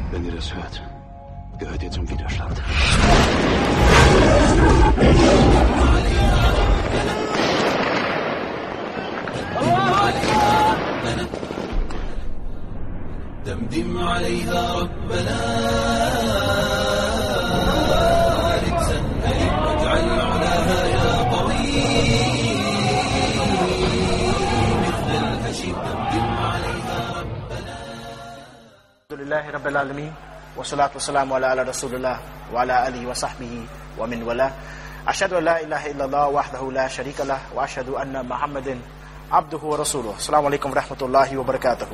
Wenn ihr das hört, gehört ihr zum Widerstand. دمدم عليها ربنا رجزا واجعل علاها يا قوي مثل الهشيم دمدم عليها ربنا. الحمد لله رب العالمين والصلاة والسلام على رسول الله وعلى آله وصحبه ومن والاه. أشهد أن لا إله إلا الله وحده لا شريك له وأشهد أن محمدا عبده ورسوله. السلام عليكم ورحمة الله وبركاته.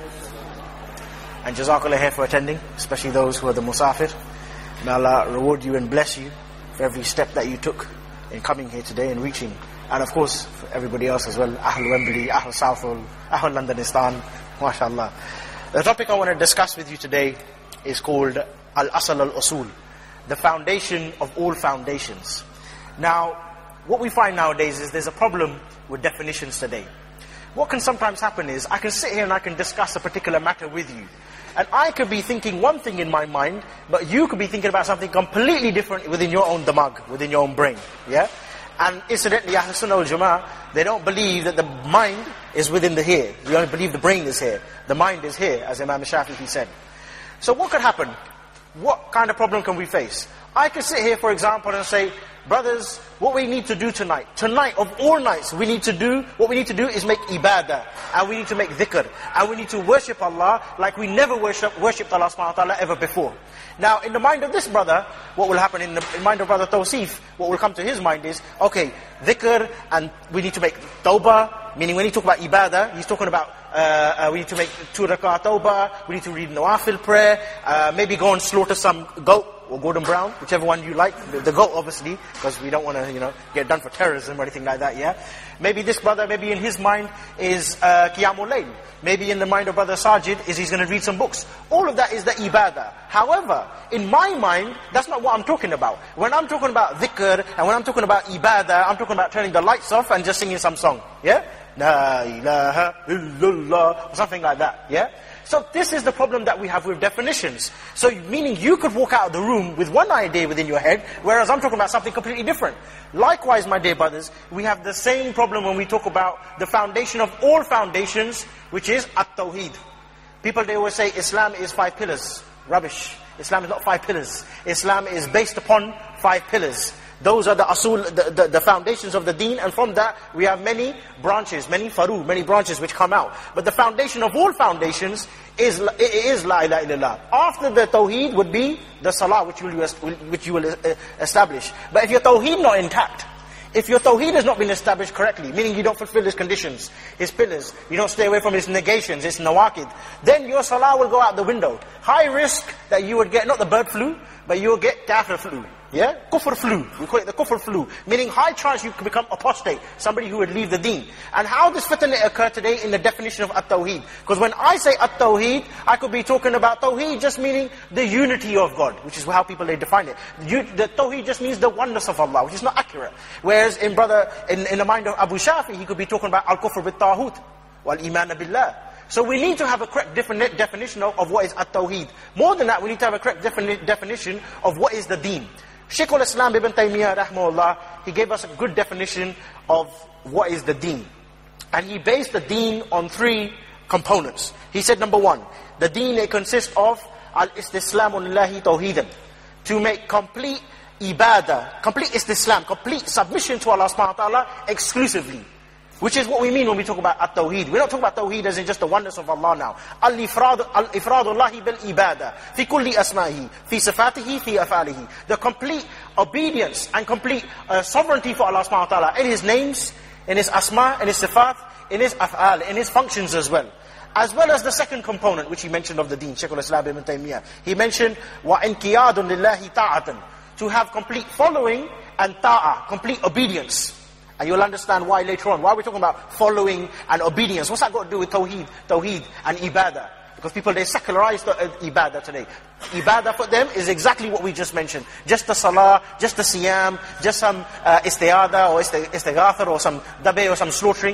And Jazakallah khair for attending, especially those who are the Musafir. May Allah reward you and bless you for every step that you took in coming here today and reaching. And of course, for everybody else as well. Ahl Wembley, Ahl Southall, Ahl Londonistan, mashallah. The topic I want to discuss with you today is called Al-Asal Al-Usul, the foundation of all foundations. Now, what we find nowadays is there's a problem with definitions today. What can sometimes happen is, I can sit here and I can discuss a particular matter with you. And I could be thinking one thing in my mind, but you could be thinking about something completely different within your own damag, within your own brain. Yeah? And incidentally, Ahl Sunnah wal Jama'ah, they don't believe that the mind is within the here. We only believe the brain is here. The mind is here, as Imam Shafi'i said. So what could happen? What kind of problem can we face? I could sit here, for example, and say, brothers, what we need to do tonight, of all nights, what we need to do is make ibadah, and we need to make dhikr, and we need to worship Allah like we never worshipped Allah subhanahu wa ta'ala ever before. Now, in the mind of this brother, what will happen in the mind of brother Tawsif, what will come to his mind is, okay, dhikr, and we need to make tawbah, meaning when he talk about ibadah, he's talking about, we need to make 2 rak'ah tawbah, we need to read nawafil prayer, maybe go and slaughter some goat, or Gordon Brown, whichever one you like, the goat obviously, because we don't want to, get done for terrorism or anything like that, yeah? Maybe this brother, maybe in his mind is Qiyamul Layl. Maybe in the mind of brother Sajid is he's going to read some books. All of that is the ibadah. However, in my mind, that's not what I'm talking about. When I'm talking about dhikr, and when I'm talking about ibadah, I'm talking about turning the lights off and just singing some song, yeah? La ilaha illallah, or something like that, yeah? So this is the problem that we have with definitions. So meaning you could walk out of the room with one idea within your head, whereas I'm talking about something completely different. Likewise, my dear brothers, we have the same problem when we talk about the foundation of all foundations, which is At-Tawheed. People, they always say Islam is 5 pillars. Rubbish. Islam is not 5 pillars. Islam is based upon 5 pillars. Those are the asul, the foundations of the deen, and from that we have many branches, many branches which come out. But the foundation of all foundations is La ilaha illallah. After the tawheed would be the salah which you will establish. But if your tawheed not intact, if your tawheed has not been established correctly, meaning you don't fulfill his conditions, his pillars, you don't stay away from his negations, his nawaqid, then your salah will go out the window. High risk that you would get, not the bird flu, but you will get kafir flu. Yeah? Kufr flu. We call it the kufr flu. Meaning high chance you could become apostate. Somebody who would leave the deen. And how does fitna occur today in the definition of at-tawheed? Because when I say at-tawheed, I could be talking about tawheed just meaning the unity of God, which is how people they define it. The tawheed just means the oneness of Allah, which is not accurate. Whereas in the mind of Abu Shafi, he could be talking about al-kufr bit-tahut, wal-iman billah. So we need to have a correct definition of what is at-tawheed. More than that, we need to have a correct definition of what is the deen. Shaykh al-Islam Ibn Taymiyyah rahmahullah, he gave us a good definition of what is the deen. And he based the deen on 3 components. He said, number 1, the deen, it consists of al-istislamu lillahi tawheedan, to make complete ibadah, complete istislam, complete submission to Allah subhanahu wa ta'ala exclusively. Which is what we mean when we talk about at-tawheed. We're not talking about tawheed as in just the oneness of Allah now. Al-ifradullahi bil-ibadah, fi kulli asma'ihi, fi sifatihi, fi af'alihi. The complete obedience and complete sovereignty for Allah subhanahu wa ta'ala in His names, in His asma, in His sifat, in His af'al, in His functions as well. As well as the second component which he mentioned of the deen, Shaykh al-Islam Ibn Taymiyyah. He mentioned, وَإِنْقِيَادٌ لِلَّهِ تَعَةً, to have complete following and ta'ah, complete obedience. And you'll understand why later on. Why we're talking about following and obedience. What's that got to do with tawheed and ibadah? Because people, they secularize the ibadah today. Ibadah for them is exactly what we just mentioned. Just the salah, just the siyam, just some isti'adah or istighatha or some dabe or some slaughtering.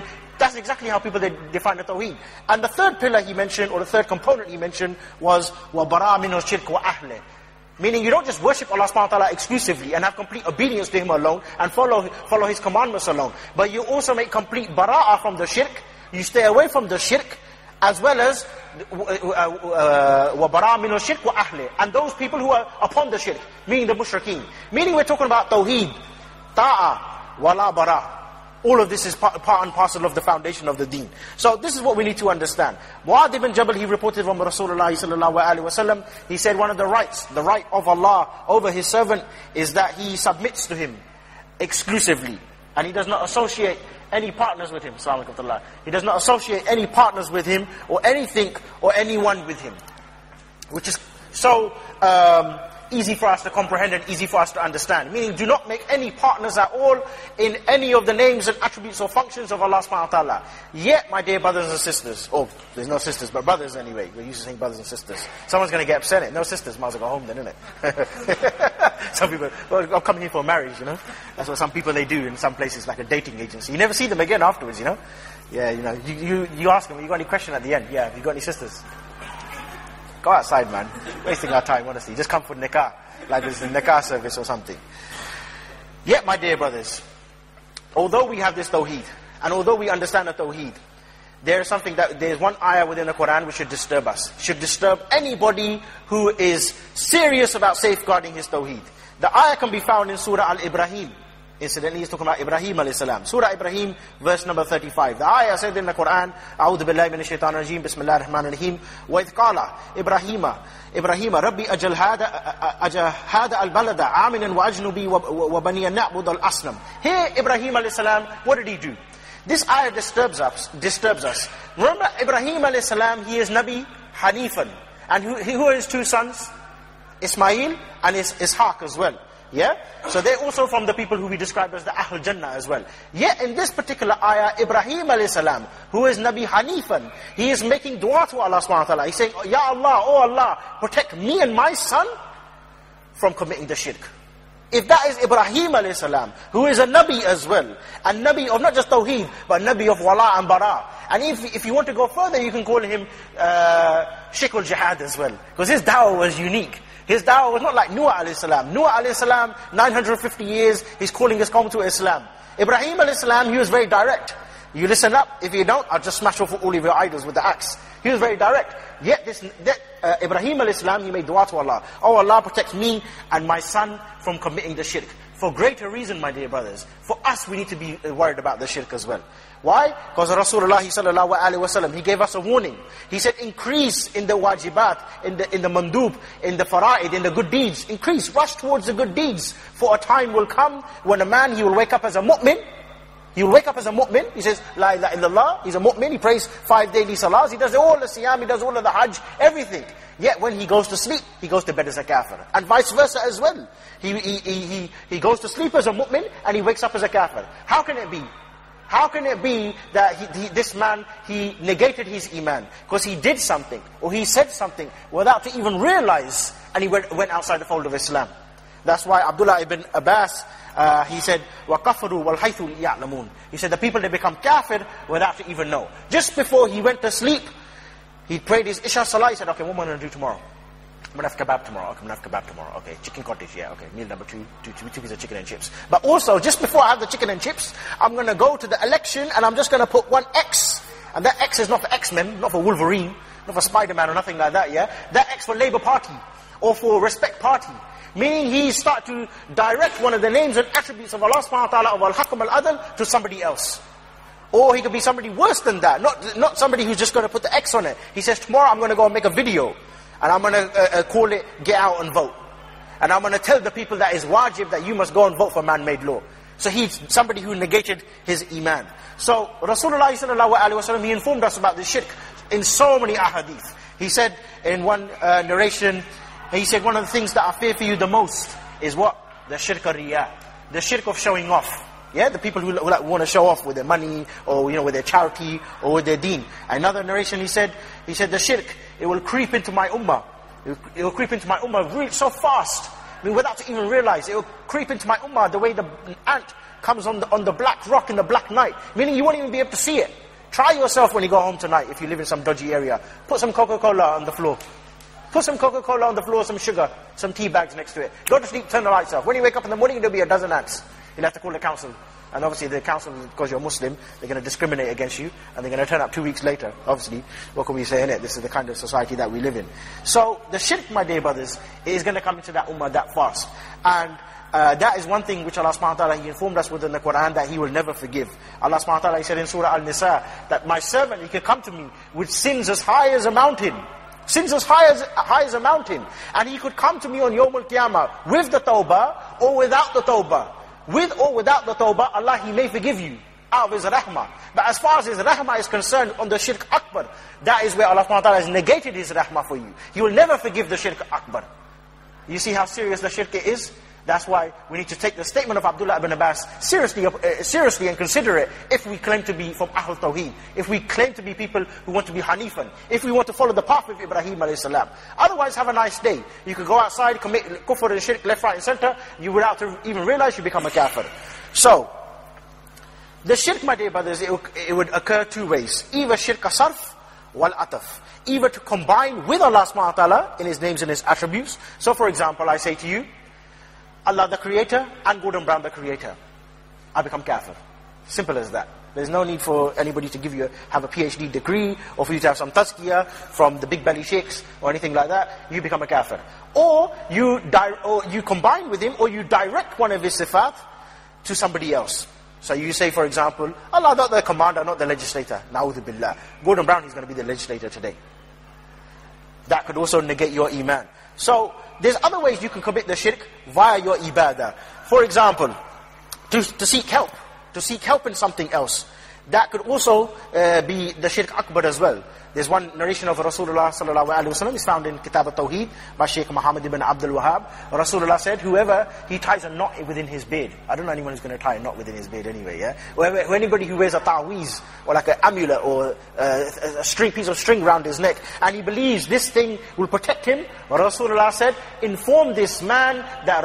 That's exactly how people define the Tawheed. And the third pillar he mentioned, or the third component he mentioned, was وَبَرَى مِنْهُ الشِّرْكُ وَأَهْلِهِ. Meaning you don't just worship Allah subhanahu wa ta'ala exclusively and have complete obedience to Him alone and follow His commandments alone. But you also make complete bara'ah from the shirk. You stay away from the shirk, as well as وَبَرَى مِنْهُ الشِّرْكُ وَأَهْلِهِ. And those people who are upon the shirk, meaning the mushrikeen. Meaning we're talking about Tawheed, Ta'ah, Wala Bara. All of this is part and parcel of the foundation of the deen. So this is what we need to understand. Mu'adh ibn Jabal, he reported from Rasulullah sallallahu alaihi wasallam, he said one of the rights, the right of Allah over His servant is that he submits to Him exclusively. And he does not associate any partners with Him. He does not associate any partners with Him, or anything or anyone with Him. Which is so easy for us to comprehend and easy for us to understand. Meaning, do not make any partners at all in any of the names and attributes or functions of Allah subhanahu wa ta'ala. Yet, my dear brothers and sisters, there's no sisters, but brothers anyway. We're used to saying brothers and sisters. Someone's going to get upset. No sisters, might as well go home then, isn't it? Some people, well, I'm coming here for marriage, you know. That's what some people, they do in some places, like a dating agency. You never see them again afterwards, you know. Yeah, you know, you ask them, you got any question at the end? Yeah, have you got any sisters? Go outside, man. Wasting our time, honestly. Just come for nikah. Like this is a nikah service or something. Yet, my dear brothers, although we have this tawheed, and although we understand the tawheed, there's one ayah within the Quran which should disturb us. Should disturb anybody who is serious about safeguarding his tawheed. The ayah can be found in Surah Al-Ibrahim. Incidentally, he's talking about Ibrahim alayhi salam. Surah Ibrahim, verse number 35. The ayah said in the Quran, أعوذ بالله من الشيطان الرجيم بسم الله الرحمن الرحيم وإذ قال إبراهيم ربي أجل هذا البلد آمنا وأجنبي وبني نعبد الأصنام. Here, Ibrahim alayhi salam, what did he do? This ayah disturbs us. Remember, Ibrahim alayhi salam, he is Nabi Hanifan. And who are his two sons? Ismail and Ishaq as well. Yeah? So they're also from the people who we describe as the Ahl Jannah as well. Yet in this particular ayah, Ibrahim alayhi salam, who is Nabi Hanifan, he is making dua to Allah subhanahu wa ta'ala. He's saying, Ya Allah, oh Allah, protect me and my son from committing the shirk. If that is Ibrahim alayhi salam, who is a Nabi as well, and Nabi of not just Tawheed, but Nabi of Wala and Bara. And if you want to go further, you can call him Sheikh al-Jihad as well. Because his da'wah was unique. His da'wah was not like Nuh alayhi salam. Nuh alayhi salam, 950 years, he's calling his qawm to Islam. Ibrahim alayhi salam, he was very direct. You listen up, if you don't, I'll just smash off all of your idols with the axe. He was very direct. Yet Ibrahim alayhi salam, he made dua to Allah. Oh Allah, protect me and my son from committing the shirk. For greater reason, my dear brothers, for us we need to be worried about the shirk as well. Why? Because Rasulullah sallallahu alaihi wasallam, he gave us a warning. He said, increase in the wajibat, in the mandub, in the fara'id, in the good deeds. Increase, rush towards the good deeds. For a time will come when a man, he will wake up as a mu'min. He will wake up as a mu'min. He says, La ilaha illallah. He's a mu'min. He prays 5 daily salahs. He does all the siyam. He does all of the hajj. Everything. Yet when he goes to sleep, he goes to bed as a kafir. And vice versa as well. He goes to sleep as a mu'min and he wakes up as a kafir. How can it be? How can it be that this man, he negated his iman? Because he did something, or he said something, without to even realize, and he went outside the fold of Islam. That's why Abdullah ibn Abbas, he said, وَكَفَرُوا وَالْحَيْثُ يَعْلَمُونَ. He said, the people, they become kafir without to even know. Just before he went to sleep, he prayed his Isha Salah. He said, okay, what am I going to do tomorrow? I'm going to have kebab tomorrow. Okay, I'm going to have kebab tomorrow. Okay, chicken cottage, yeah, okay. Meal number 2 pieces of chicken and chips. But also, just before I have the chicken and chips, I'm going to go to the election and I'm just going to put one X. And that X is not for X-Men, not for Wolverine, not for Spider-Man or nothing like that, yeah? That X for Labour Party, or for Respect Party. Meaning he start to direct one of the names and attributes of Allah subhanahu wa ta'ala, of Al-Hakam Al-Adl, to somebody else. Or he could be somebody worse than that, not somebody who's just going to put the X on it. He says, tomorrow I'm going to go and make a video. And I'm going to call it, get out and vote. And I'm going to tell the people that is wajib, that you must go and vote for man-made law. So he's somebody who negated his iman. So Rasulullah sallallahu alaihi wasallam, he informed us about this shirk in so many ahadith. He said in one narration, he said, one of the things that I fear for you the most is what? The shirk al-riyah. The shirk of showing off. Yeah, the people who want to show off with their money, or with their charity, or with their deen. Another narration, he said the shirk, it will creep into my ummah. It will creep into my ummah really so fast. I mean, without to even realize, it will creep into my ummah the way the ant comes on the black rock in the black night. Meaning you won't even be able to see it. Try yourself when you go home tonight, if you live in some dodgy area. Put some Coca-Cola on the floor. Put some Coca-Cola on the floor, some sugar, some tea bags next to it. Go to sleep, turn the lights off. When you wake up in the morning, there'll be a dozen ants. You'll have to call the council. And obviously the council, because you're Muslim, they're going to discriminate against you, and they're going to turn up 2 weeks later. Obviously, what can we say in it? This is the kind of society that we live in. So, the shirk, my dear brothers, is going to come into that ummah that fast. And that is one thing which Allah subhanahu wa ta'ala, He informed us within the Quran, that He will never forgive. Allah subhanahu wa ta'ala, He said in Surah Al-Nisa, that my servant, he can come to me with sins as high as a mountain. Sins as high as a mountain. And he could come to me on Yawm al-Qiyamah with the tawbah or without the tawbah. With or without the tawbah, Allah, He may forgive you out of His rahmah. But as far as His rahmah is concerned on the shirk akbar, that is where Allah subhanahu wa ta'ala has negated His rahmah for you. He will never forgive the shirk akbar. You see how serious the shirk is? That's why we need to take the statement of Abdullah ibn Abbas seriously and consider it if we claim to be from Ahl Tawheed, if we claim to be people who want to be Hanifan, if we want to follow the path of Ibrahim a.s. Otherwise, have a nice day. You could go outside, commit kufr and shirk left, right and center, you without even realize you become a kafir. So, the shirk, my dear brothers, it would occur two ways. Either shirk sarf wal ataf. Either to combine with Allah subhanahu wa ta'ala in His names and His attributes. So for example, I say to you, Allah the Creator and Gordon Brown the Creator. I become kafir. Simple as that. There's no need for anybody to have a PhD degree, or for you to have some tazkiyah from the big belly sheikhs, or anything like that. You become a kafir. Or you combine with him, or you direct one of his sifat to somebody else. So you say, for example, Allah not the commander, not the legislator. Na'udhu billah. Gordon Brown is going to be the legislator today. That could also negate your iman. So, there's other ways you can commit the shirk via your ibadah. For example, to seek help. To seek help in something else. That could also be the shirk akbar as well. There's one narration of Rasulullah sallallahu alaihi wasallam, it's found in Kitab al-Tawheed by Shaykh Muhammad ibn Abdul Wahhab. Rasulullah said, whoever he ties a knot within his beard. I don't know anyone who's going to tie a knot within his beard anyway, yeah? Or anybody who wears a ta'weez, or like an amulet, or a piece of string around his neck, and he believes this thing will protect him, Rasulullah said, inform this man that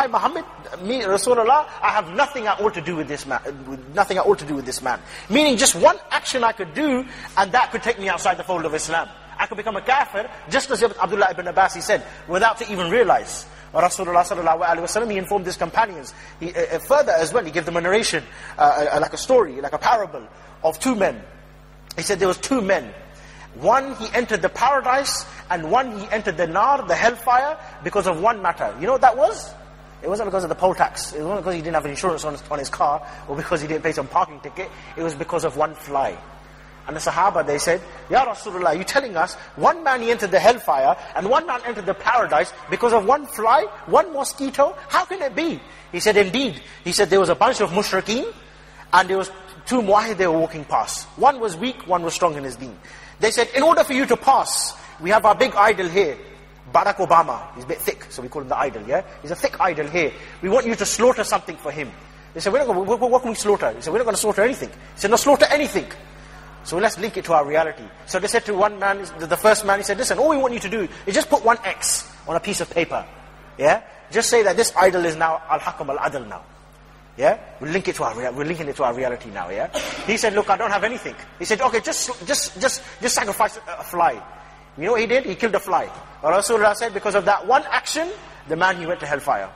Rasulullah, I have nothing at all to do with this man. Nothing at all to do with this man. Meaning just one action I could do, and that could take me outside the fold of Islam. I could become a kafir, just as Abdullah ibn Abbas, he said, without to even realize. Rasulullah sallallahu alaihi wasallam, he informed his companions. Further as well, he gave them a narration, like a story, like a parable of two men. He said there was two men. One, he entered the paradise, and one, he entered the nar, the hellfire, because of one matter. You know what that was? It wasn't because of the poll tax. It wasn't because he didn't have insurance on his car, or because he didn't pay some parking ticket. It was because of one fly. And the Sahaba, they said, Ya Rasulullah, you telling us, one man he entered the hellfire, and one man entered the paradise because of one fly, one mosquito? How can it be? He said, indeed. He said, there was a bunch of mushrikeen, and there was two muwahid they were walking past. One was weak, one was strong in his deen. They said, in order for you to pass, we have our big idol here, Barack Obama. He's a bit thick, so we call him the idol, yeah? He's a thick idol here. We want you to slaughter something for him. They said, what can we slaughter? He said, we're not going to slaughter anything. He said, no, slaughter anything. So let's link it to our reality. So they said to one man, the first man, he said, listen, all we want you to do is just put one X on a piece of paper. Yeah? Just say that this idol is now Al-Hakam Al-Adl now. Yeah? We're linking it to our reality now, yeah? He said, look, I don't have anything. He said, okay, just sacrifice a fly. You know what he did? He killed a fly. Rasulullah said, because of that one action, the man, he went to hellfire.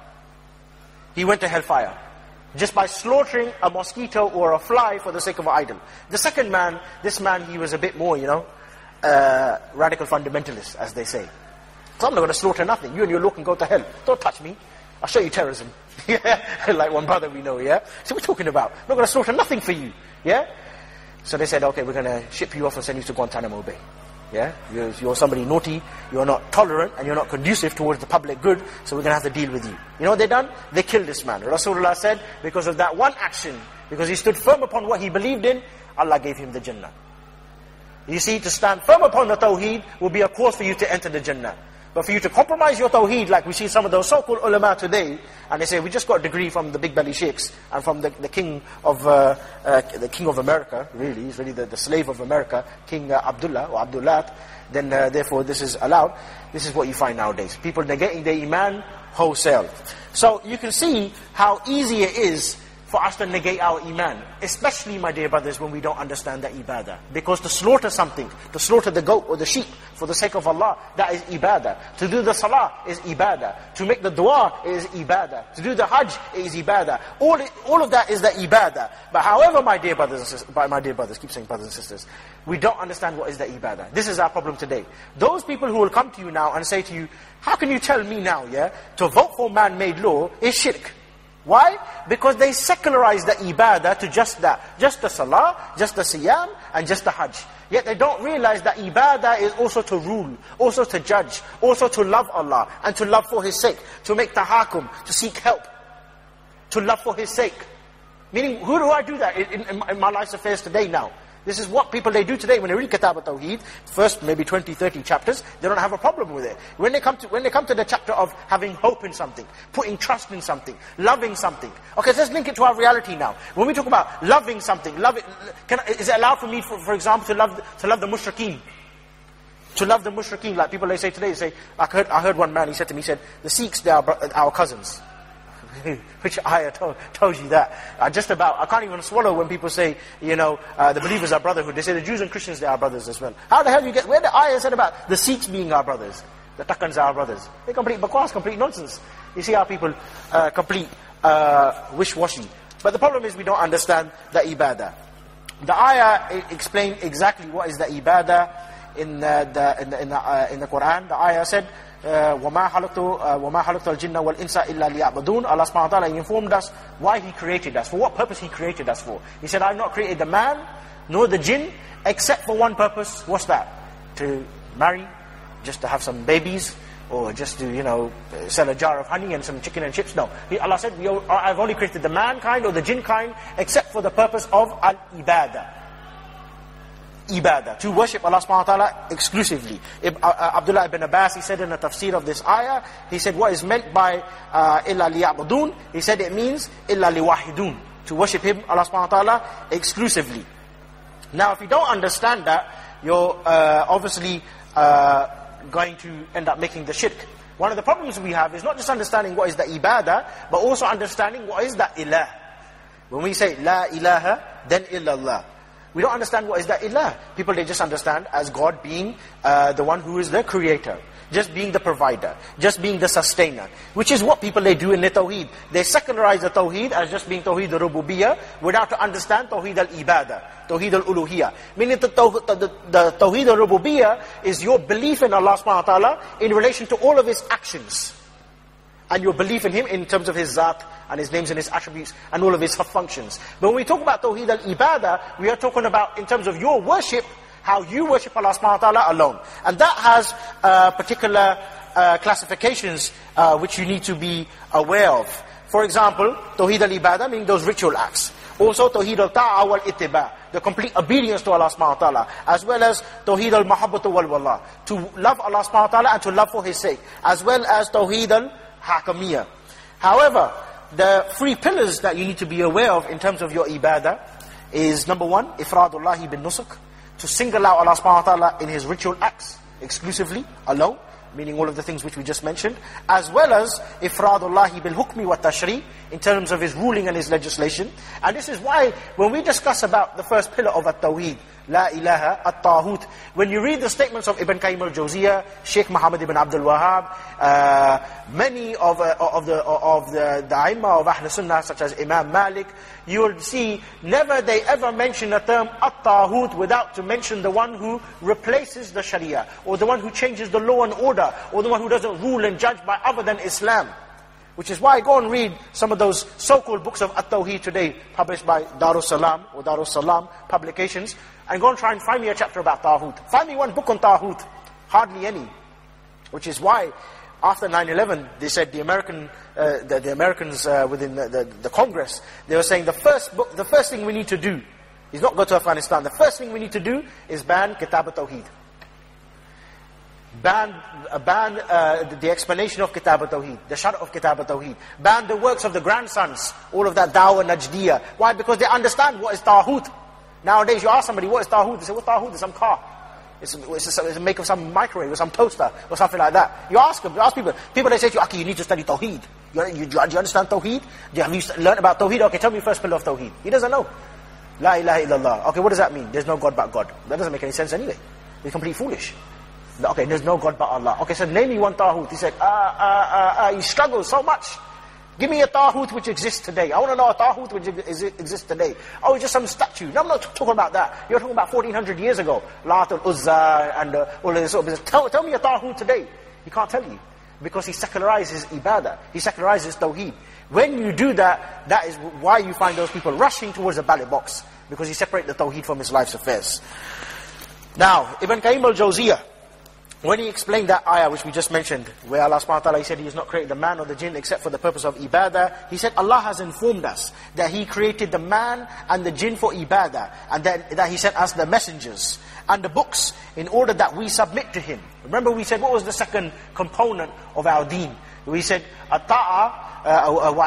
He went to hellfire. Just by slaughtering a mosquito or a fly for the sake of an idol. The second man, this man, he was a bit more, radical fundamentalist, as they say. So I'm not going to slaughter nothing. You and your law can go to hell. Don't touch me. I'll show you terrorism. Like one brother we know, yeah? So we're talking about, I'm not going to slaughter nothing for you. Yeah? So they said, okay, we're going to ship you off and send you to Guantanamo Bay. Yeah? You're somebody naughty, you're not tolerant, and you're not conducive towards the public good, so we're going to have to deal with you. You know what they done? They killed this man. Rasulullah said, because of that one action, because he stood firm upon what he believed in, Allah gave him the Jannah. You see, to stand firm upon the Tawheed will be a cause for you to enter the Jannah. But for you to compromise your Tawheed, like we see some of those so-called ulama today, and they say, we just got a degree from the big belly sheikhs, and from the king of America, really, he's really the slave of America, King Abdullah, or Abdullah, then therefore this is allowed. This is what you find nowadays. People negating their iman wholesale. So you can see how easy it is for us to negate our iman. Especially, my dear brothers, when we don't understand the ibadah. Because to slaughter something, to slaughter the goat or the sheep for the sake of Allah, that is ibadah. To do the salah is ibadah. To make the dua is ibadah. To do the hajj is ibadah. All of that is the ibadah. But however, my dear brothers and sisters, keep saying brothers and sisters, we don't understand what is the ibadah. This is our problem today. Those people who will come to you now and say to you, how can you tell me now, to vote for man-made law is shirk? Why? Because they secularize the ibadah to just that. Just the salah, just the siyam, and just the hajj. Yet they don't realize that ibadah is also to rule, also to judge, also to love Allah, and to love for His sake, to make tahakum, to seek help, to love for His sake. Meaning, who do I do that in my life's affairs today now? This is what people they do today when they read Kitab al-Tawheed, first maybe 20, 30 chapters, they don't have a problem with it. When they come to the chapter of having hope in something, putting trust in something, loving something. Okay, so let's link it to our reality now. When we talk about loving something, is it allowed for me, for example, to love the mushrikeen? To love the mushrikeen, like people they say today, I heard one man, he said to me, he said, the Sikhs, they are our cousins. Which ayah told you that. I can't even swallow when people say, the believers are brotherhood. They say the Jews and Christians, they are brothers as well. How the hell where the ayah said about the Sikhs being our brothers? The Takkans are our brothers. They're complete bakwas, complete nonsense. You see how people complete wish-washy. But the problem is we don't understand the ibadah. The ayah explained exactly what is the ibadah in the Quran. The ayah said, وَمَا خَلَقْتُ الْجِنَّ وَالْإِنسَ إِلَّا لِيَعْبُدُونَ. Allah subhanahu wa ta'ala informed us why He created us, for what purpose He created us for. He said, I have not created the man, nor the jinn, except for one purpose. What's that? To marry, just to have some babies, or just to, sell a jar of honey and some chicken and chips. No. Allah said, I've only created the mankind or the jinn kind, except for the purpose of al-ibadah. Ibadah, to worship Allah subhanahu wa ta'ala exclusively. Abdullah ibn Abbas, he said in the tafsir of this ayah, he said what is meant by illa liya'budun, he said it means illa liwahidun, to worship Him, Allah subhanahu wa ta'ala, exclusively. Now if you don't understand that, you're obviously going to end up making the shirk. One of the problems we have is not just understanding what is the ibadah, but also understanding what is the ilah. When we say la ilaha, then illallah. We don't understand what is the ilah. People, they just understand as God being the one who is the creator, just being the provider, just being the sustainer, which is what people they do in the tawheed. They secularize the tawheed as just being tawheed al-rububiyyah without to understand tawheed al-ibadah, tawheed al-uluhiyyah. Meaning the tawheed al-rububiyyah is your belief in Allah subhanahu wa ta'ala in relation to all of His actions. And your belief in Him in terms of His zat, and His names and His attributes, and all of His functions. But when we talk about Tawheed al-Ibadah, we are talking about in terms of your worship, how you worship Allah subhanahu wa ta'ala alone. And that has particular classifications which you need to be aware of. For example, Tawheed al-Ibadah, meaning those ritual acts. Also Tawheed al-Ta'a wal-Ittiba', the complete obedience to Allah subhanahu wa ta'ala. As well as Tawheed al-Mahabbatu wal-Wallah, to love Allah subhanahu wa ta'ala and to love for His sake. As well as Tawheed al-Hakamiyah. However, the three pillars that you need to be aware of in terms of your ibadah is number one, ifradullahi bin nusuk, to single out Allah subhanahu wa ta'ala in His ritual acts, exclusively, alone, meaning all of the things which we just mentioned, as well as ifradullahi bil hukmi wa tashri, in terms of His ruling and His legislation. And this is why when we discuss about the first pillar of at-tawheed, la ilaha, at-tahut, when you read the statements of Ibn Qayyim al-Jawziyah, Sheikh Muhammad ibn Abdul Wahhab, many of the A'immah of Ahl Sunnah, such as Imam Malik, you will see never they ever mention the term at-tahut without to mention the one who replaces the Sharia, or the one who changes the law and order, or the one who doesn't rule and judge by other than Islam. Which is why I go and read some of those so-called books of At-Tawheed today, published by Darus Salam or Darus Salam publications, and go and try and find me a chapter about Tahut. Find me one book on Tahut. Hardly any. Which is why, after 9/11, they said the Americans within the Congress, they were saying the first thing we need to do is not go to Afghanistan. The first thing we need to do is ban Kitab al-Tawheed. Ban the explanation of Kitab al-Tawheed, the Shar' of Kitab al-Tawheed. Ban the works of the grandsons, all of that Dawah Najdiyah. Why? Because they understand what is Tahut. Nowadays you ask somebody, what is Tahut? They say, what Tahut is? Some car. It's make of some microwave or some toaster or something like that. You ask them, you ask people. People they say to you, Aki, you need to study Tawheed. Do you understand Tawheed? Have you learned about Tawheed? Okay, tell me first pillar of Tawheed. He doesn't know. La ilaha illallah. Okay, what does that mean? There's no God but God. That doesn't make any sense anyway. He's completely foolish. Okay, there's no God but Allah. Okay, so name me one Taghut. He said, he struggles so much. Give me a Taghut which exists today. I want to know a Taghut which exists today. Oh, it's just some statue. No, I'm not talking about that. You're talking about 1400 years ago. Lat al-Uzza and all this sort of business. Tell me a Taghut today. He can't tell you. Because he secularizes ibadah. He secularizes tawheed. When you do that, that is why you find those people rushing towards the ballot box. Because he separates the tawheed from his life's affairs. Now, Ibn Qayyim al-Jawziyah, when he explained that ayah which we just mentioned, where Allah subhanahu wa ta'ala, he said he has not created the man or the jinn except for the purpose of ibadah, he said Allah has informed us that he created the man and the jinn for ibadah, and that he sent us the messengers and the books in order that we submit to him. Remember we said, what was the second component of our deen? We said, at-ta'a wa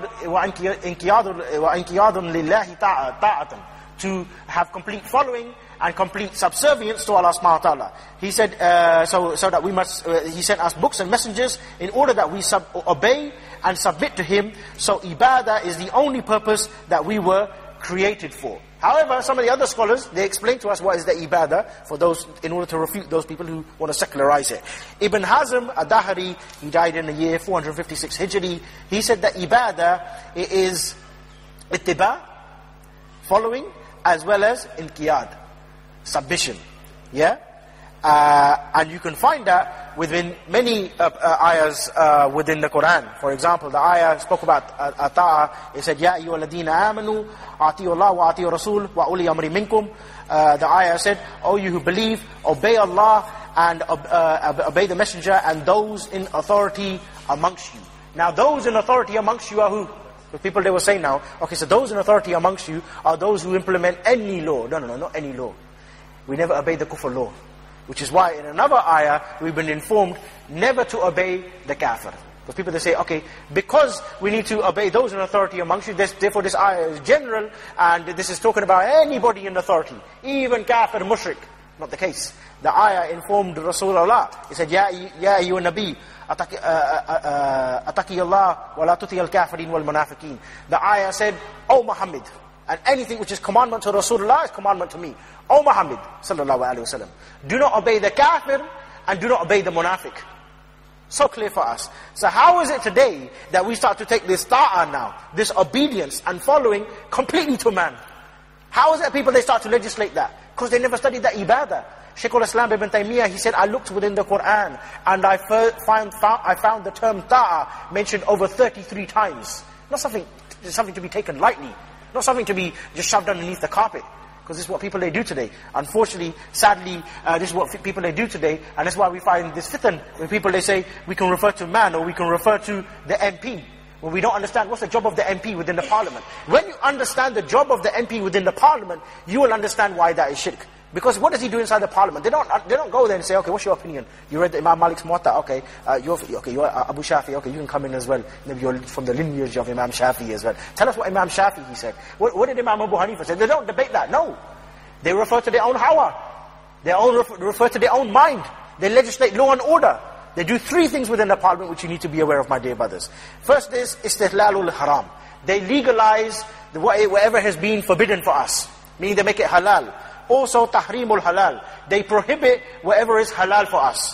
inqiyadun lillahi ta'atan, to have complete following and complete subservience to Allah subhanahu wa ta'ala. He said, so that we must, he sent us books and messengers in order that we obey and submit to him. So ibadah is the only purpose that we were created for. However, some of the other scholars, they explain to us what is the ibadah, for those, in order to refute those people who want to secularize it. Ibn Hazm ad-Dahri, he died in the year 456 Hijri, he said that ibadah is ittiba, following, as well as inqiyad, submission. Yeah? And you can find that within many ayahs within the Quran. For example, the ayah spoke about ata'a. It said, Ya ayyuha alladhina amanu, ati'u Allah wa ati'u Rasul wa uli amri minkum. The ayah said, O you who believe, obey Allah and obey the messenger and those in authority amongst you. Now those in authority amongst you are who? The people, they were saying now, okay, so those in authority amongst you are those who implement any law. No, not any law. We never obey the kufr law. Which is why in another ayah, we've been informed never to obey the kafir. Because people, they say, okay, because we need to obey those in authority amongst you, therefore this ayah is general, and this is talking about anybody in authority, even kafir, mushrik. Not the case. The ayah informed Rasulullah. He said, Ya ayyuhan nabi, ataki Allah wa la tuti al-kafirin wal munafiqeen. The ayah said, O Muhammad, and anything which is commandment to Rasulullah is commandment to me. O Muhammad, sallallahu alayhi wa sallam, do not obey the kafir and do not obey the munafiq. So clear for us. So how is it today that we start to take this ta'ah now, this obedience and following completely to man? How is it people, they start to legislate that? Because they never studied that ibadah. Shaykh al-Islam ibn Taymiyyah, he said, I looked within the Quran and I found the term ta'ah mentioned over 33 times. Not something to be taken lightly. Not something to be just shoved underneath the carpet. Because this is what people, they do today. Unfortunately, sadly, this is what people, they do today. And that's why we find this fitan. When people, they say, we can refer to man or we can refer to the MP. When we don't understand what's the job of the MP within the parliament. When you understand the job of the MP within the parliament, you will understand why that is shirk. Because what does he do inside the parliament? They don't go there and say, okay, what's your opinion? You read the Imam Malik's Muwatta, okay, you're Abu Shafi, okay, you can come in as well. Maybe you're from the lineage of Imam Shafi as well. Tell us what Imam Shafi, he said. What did Imam Abu Hanifa say? They don't debate that, no. They refer to their own hawa. They refer to their own mind. They legislate law and order. They do three things within the parliament which you need to be aware of, my dear brothers. First is istihlalul haram. They legalize whatever has been forbidden for us. Meaning they make it halal. Also tahrimul halal. They prohibit whatever is halal for us.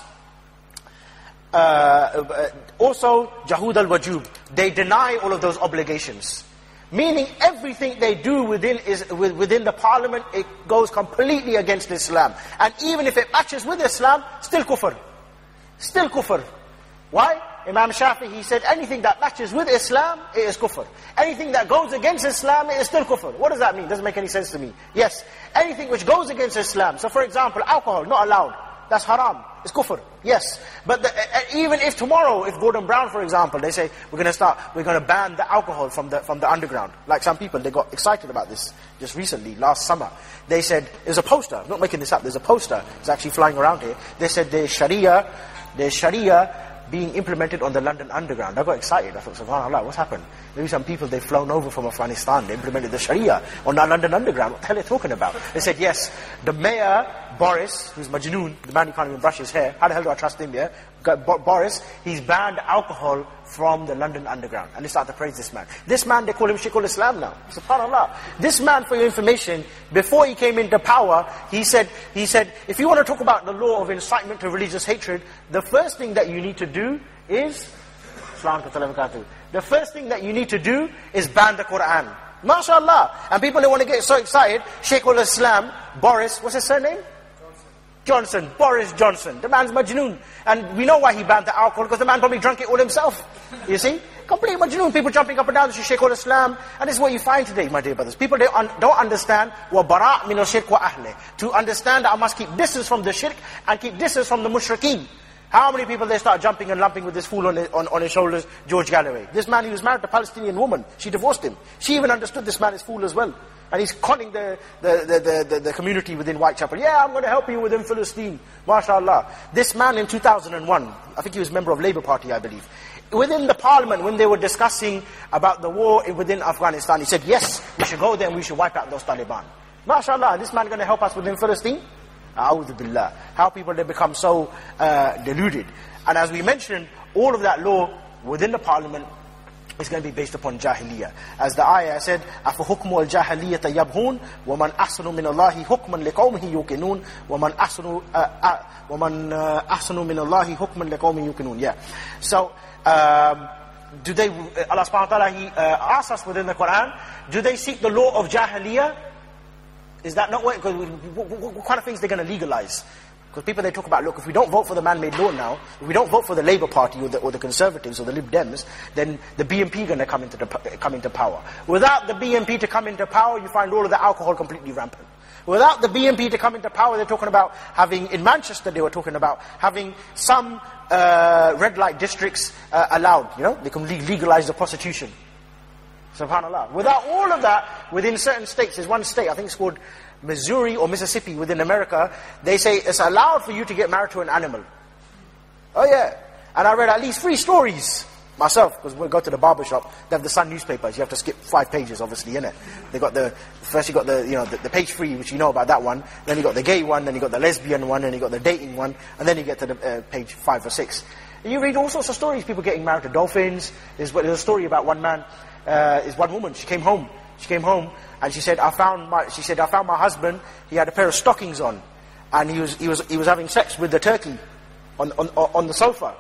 Also jahud al-wajub. They deny all of those obligations. Meaning everything they do within the parliament, it goes completely against Islam. And even if it matches with Islam, still kufr. Still kufr. Why? Imam Shafi, he said, anything that matches with Islam, it is kufr. Anything that goes against Islam, it is still kufr. What does that mean? Doesn't make any sense to me. Yes, anything which goes against Islam. So for example, alcohol, not allowed. That's haram. It's kufr. Yes. But even if tomorrow, if Gordon Brown, for example, they say, we're going to ban the alcohol from the underground. Like some people, they got excited about this just recently, last summer. They said, there's a poster, I'm not making this up, there's a poster, it's actually flying around here. They said there's Sharia being implemented on the London Underground. I got excited. I thought, subhanAllah, what's happened? Maybe some people, they've flown over from Afghanistan, they implemented the Sharia on the London Underground. What the hell are they talking about? They said, yes, the mayor, Boris, who's Majnoon, the man who can't even brush his hair, how the hell do I trust him, yeah? Boris, he's banned alcohol from the London Underground. And they start to praise this man. This man, they call him Sheikhul Islam now. SubhanAllah. This man, for your information, before he came into power, he said, if you want to talk about the law of incitement to religious hatred, the first thing that you need to do is, the first thing that you need to do is ban the Quran. MashaAllah. And people, they want to get so excited. Sheikhul Islam, Boris, what's his surname? Johnson, Boris Johnson. The man's majnoon. And we know why he banned the alcohol, because the man probably drank it all himself. You see? Complete majnoon. People jumping up and down to Sheikhul Islam. And this is what you find today, my dear brothers. People, they don't understand wa bara' min al-shirk wa ahle. To understand that I must keep distance from the shirk and keep distance from the mushrikeen. How many people they start jumping and lumping with this fool on his shoulders, George Galloway? This man, he was married to a Palestinian woman. She divorced him. She even understood this man is fool as well. And he's conning the community within Whitechapel. Yeah, I'm going to help you within Palestine. MashaAllah. This man in 2001, I think he was a member of Labour Party, I believe. Within the parliament, when they were discussing about the war within Afghanistan, he said, yes, we should go there and we should wipe out those Taliban. MashaAllah, this man going to help us within Palestine? A'udhu billah. How people, they become so deluded. And as we mentioned, all of that law within the parliament is going to be based upon jahiliyyah. As the ayah said, أَفَحُكْمُ الْجَاهِلِيَّةَ يَبْغُونَ وَمَنْ أَحْسَنُ مِنَ اللَّهِ حُكْمًا لِقَوْمِهِ يُوقِنُونَ وَمَنْ أَحْسَنُ مِنَ اللَّهِ حُكْمًا لِقَوْمِهِ يُوقِنُونَ. Yeah. So, do they, Allah subhanahu wa ta'ala, He asks us within the Quran, do they seek the law of jahiliyyah? Is that not what kind of things they're going to legalize? Because people, they talk about, look, if we don't vote for the man-made law now, if we don't vote for the Labour Party or the Conservatives or the Lib Dems, then the BNP going to come into power. Without the BNP to come into power, you find all of the alcohol completely rampant. Without the BNP to come into power, they're talking about having, in Manchester they were talking about having some red light districts allowed, you know, they can legalize the prostitution. SubhanAllah. Without all of that, within certain states, there's one state, I think it's called Missouri or Mississippi within America, they say it's allowed for you to get married to an animal. Oh yeah. And I read at least 3 stories myself, because when we go to the barber shop, they have the Sun newspapers, you have to skip 5 pages obviously, innit? They got first you got the page 3, which you know about that one, then you got the gay one, then you got the lesbian one, then you got the dating one, and then you get to the page 5 or 6. And you read all sorts of stories, people getting married to dolphins. There's a story about one man, is one woman, she came home and she said, I found my husband, he had a pair of stockings on, and he was having sex with the turkey on the sofa.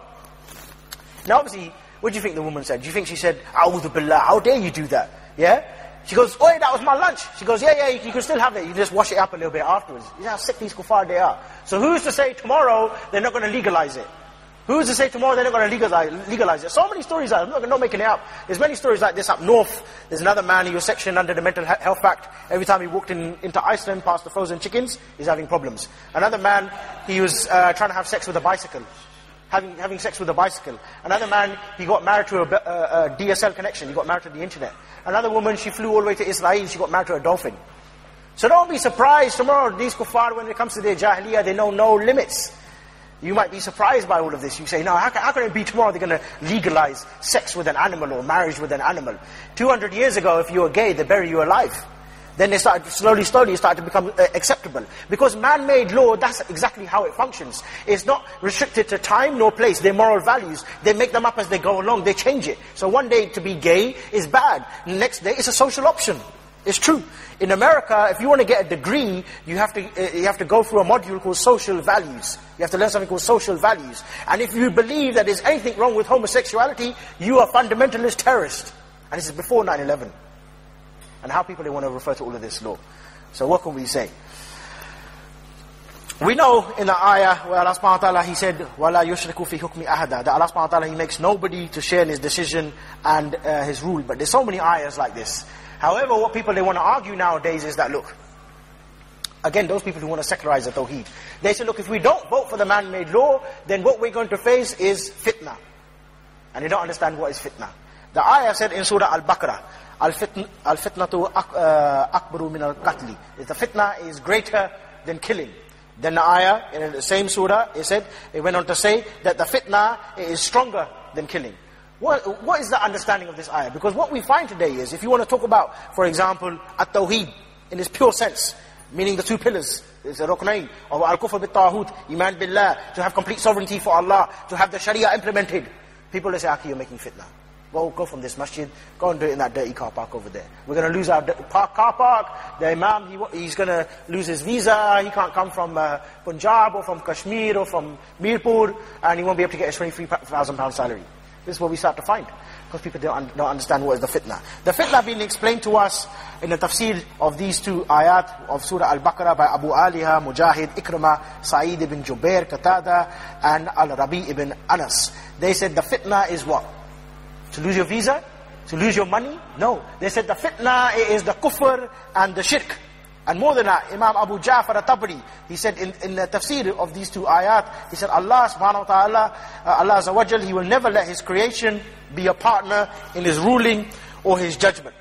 Now obviously, what do you think the woman said? Do you think she said, A'udhu billah, how dare you do that? Yeah? She goes, oi, that was my lunch. She goes, yeah, you can still have it, you just wash it up a little bit afterwards. You know how sick these kuffar they are. So who's to say tomorrow they're not going to legalize it? Who's to say tomorrow they're not going to legalize it? So many stories are, I'm not making it up. There's many stories like this up north. There's another man, he was sectioned under the Mental Health Act. Every time he walked into Iceland past the frozen chickens, he's having problems. Another man, he was trying to have sex with a bicycle. Having sex with a bicycle. Another man, he got married to a DSL connection. He got married to the internet. Another woman, she flew all the way to Israel. She got married to a dolphin. So don't be surprised tomorrow, these kuffar, when it comes to their jahiliyyah, they know no limits. You might be surprised by all of this. You say, no, how can it be tomorrow they're going to legalize sex with an animal or marriage with an animal? 200 years ago, if you were gay, they bury you alive. Then they started slowly start to become acceptable. Because man-made law, that's exactly how it functions. It's not restricted to time nor place. They're moral values. They make them up as they go along. They change it. So one day to be gay is bad. The next day it's a social option. It's true. In America, if you want to get a degree, you have to go through a module called social values. You have to learn something called social values. And if you believe that there's anything wrong with homosexuality, you are a fundamentalist terrorist. And this is before 9/11. And how people, they want to refer to all of this law. So what can we say? We know in the ayah where Allah subhanahu wa ta'ala, He said, وَلَا يُشْرِكُ فِي حُكْمِ أَحَدًا, that Allah subhanahu wa ta'ala, He makes nobody to share in His decision and His rule. But there's so many ayahs like this. However, what people, they want to argue nowadays is that, look, again, those people who want to secularize the Tawheed, they say, look, if we don't vote for the man-made law, then what we're going to face is fitna. And they don't understand what is fitna. The ayah said in Surah Al-Baqarah, Al-fitnatu akbaru min al-qatli. The fitna is greater than killing. Then the ayah, in the same surah, it went on to say that the fitna is stronger than killing. What is the understanding of this ayah? Because what we find today is, if you want to talk about, for example, at-tawheed, in its pure sense, meaning the two pillars. It's a ruknain of al-kufr bit-taghut, iman billah, to have complete sovereignty for Allah, to have the sharia implemented. People will say, Aki, you're making fitna. Go from this masjid, go and do it in that dirty car park over there. We're going to lose our car park. The imam, he's going to lose his visa. He can't come from Punjab or from Kashmir or from Mirpur, and he won't be able to get his £23,000 salary. This is what we start to find, because people don't understand what is the fitna. The fitna being explained to us in the tafsir of these two ayat of Surah Al-Baqarah by Abu Aliha, Mujahid, Ikramah, Sa'id ibn Jubair, Qatada, and Al-Rabi ibn Anas. They said the fitna is what? To lose your visa? To lose your money? No. They said the fitna is the kufr and the shirk. And more than that, Imam Abu Ja'far al-Tabari, he said in the tafsir of these two ayat, he said Allah subhanahu wa ta'ala, Allah Azza wa Jal, He will never let His creation be a partner in His ruling or His judgment.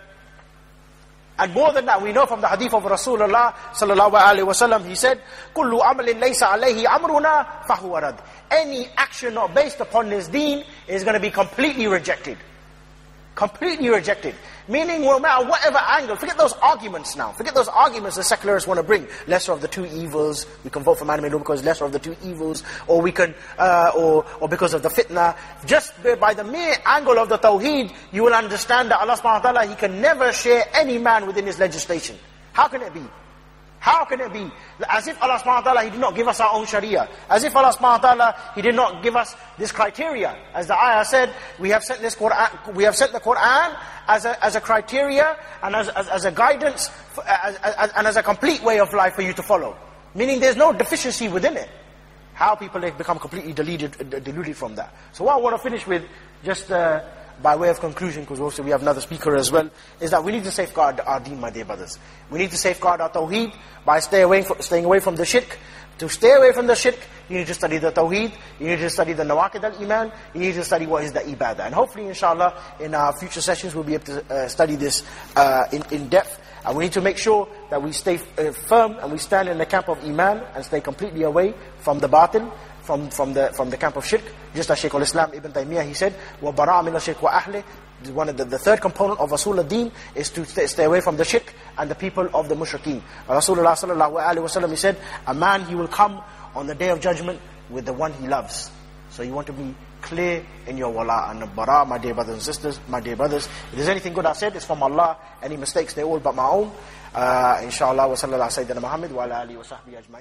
And more than that, we know from the hadith of Rasulullah sallallahu alaihi wasallam, he said, "Kullu amalin laysa alayhi amruna fahuwa rad." Any action not based upon this deen is going to be completely rejected. Completely rejected. Meaning, no matter whatever angle, forget those arguments now. Forget those arguments the secularists want to bring. Lesser of the two evils. We can vote for man made law because lesser of the two evils. Or we can, or because of the fitna. Just by the mere angle of the tawheed, you will understand that Allah subhanahu wa ta'ala, He can never share any man within His legislation. How can it be? How can it be? As if Allah subhanahu wa ta'ala, He did not give us our own sharia. As if Allah subhanahu wa ta'ala, He did not give us this criteria. As the ayah said, we have sent this Quran, we have sent the Quran as a criteria and as a guidance and as a complete way of life for you to follow. Meaning there's no deficiency within it. How people have become completely deluded from that. So what I want to finish with, just by way of conclusion, because also we have another speaker as well, is that we need to safeguard our deen, my dear brothers. We need to safeguard our tawheed by staying away from the shirk. To stay away from the shirk, you need to study the tawheed, you need to study the nawaqid al-iman, you need to study what is the ibadah. And hopefully, inshallah, in our future sessions, we'll be able to study this in depth. And we need to make sure that we stay firm and we stand in the camp of iman and stay completely away from the batil, from the camp of shirk. Just as Shaykh al-Islam Ibn Taymiyyah, he said, وَبَرَاءَ مِنَ الشِّرْكِ وَأَهْلِهِ. One of the third component of Rasul al-Din is to stay away from the shirk and the people of the mushrikeen. Rasulullah sallallahu alaihi wasallam, he said, a man, he will come on the day of judgment with the one he loves. So you want to be clear in your wala and bara, my dear brothers and sisters, my dear brothers. If there's anything good I said, it's from Allah. Any mistakes, they're all but my own. Inshallah, wa sallallahu sayyidina Muhammad wa ala alihi wa sahbihi ajma'in.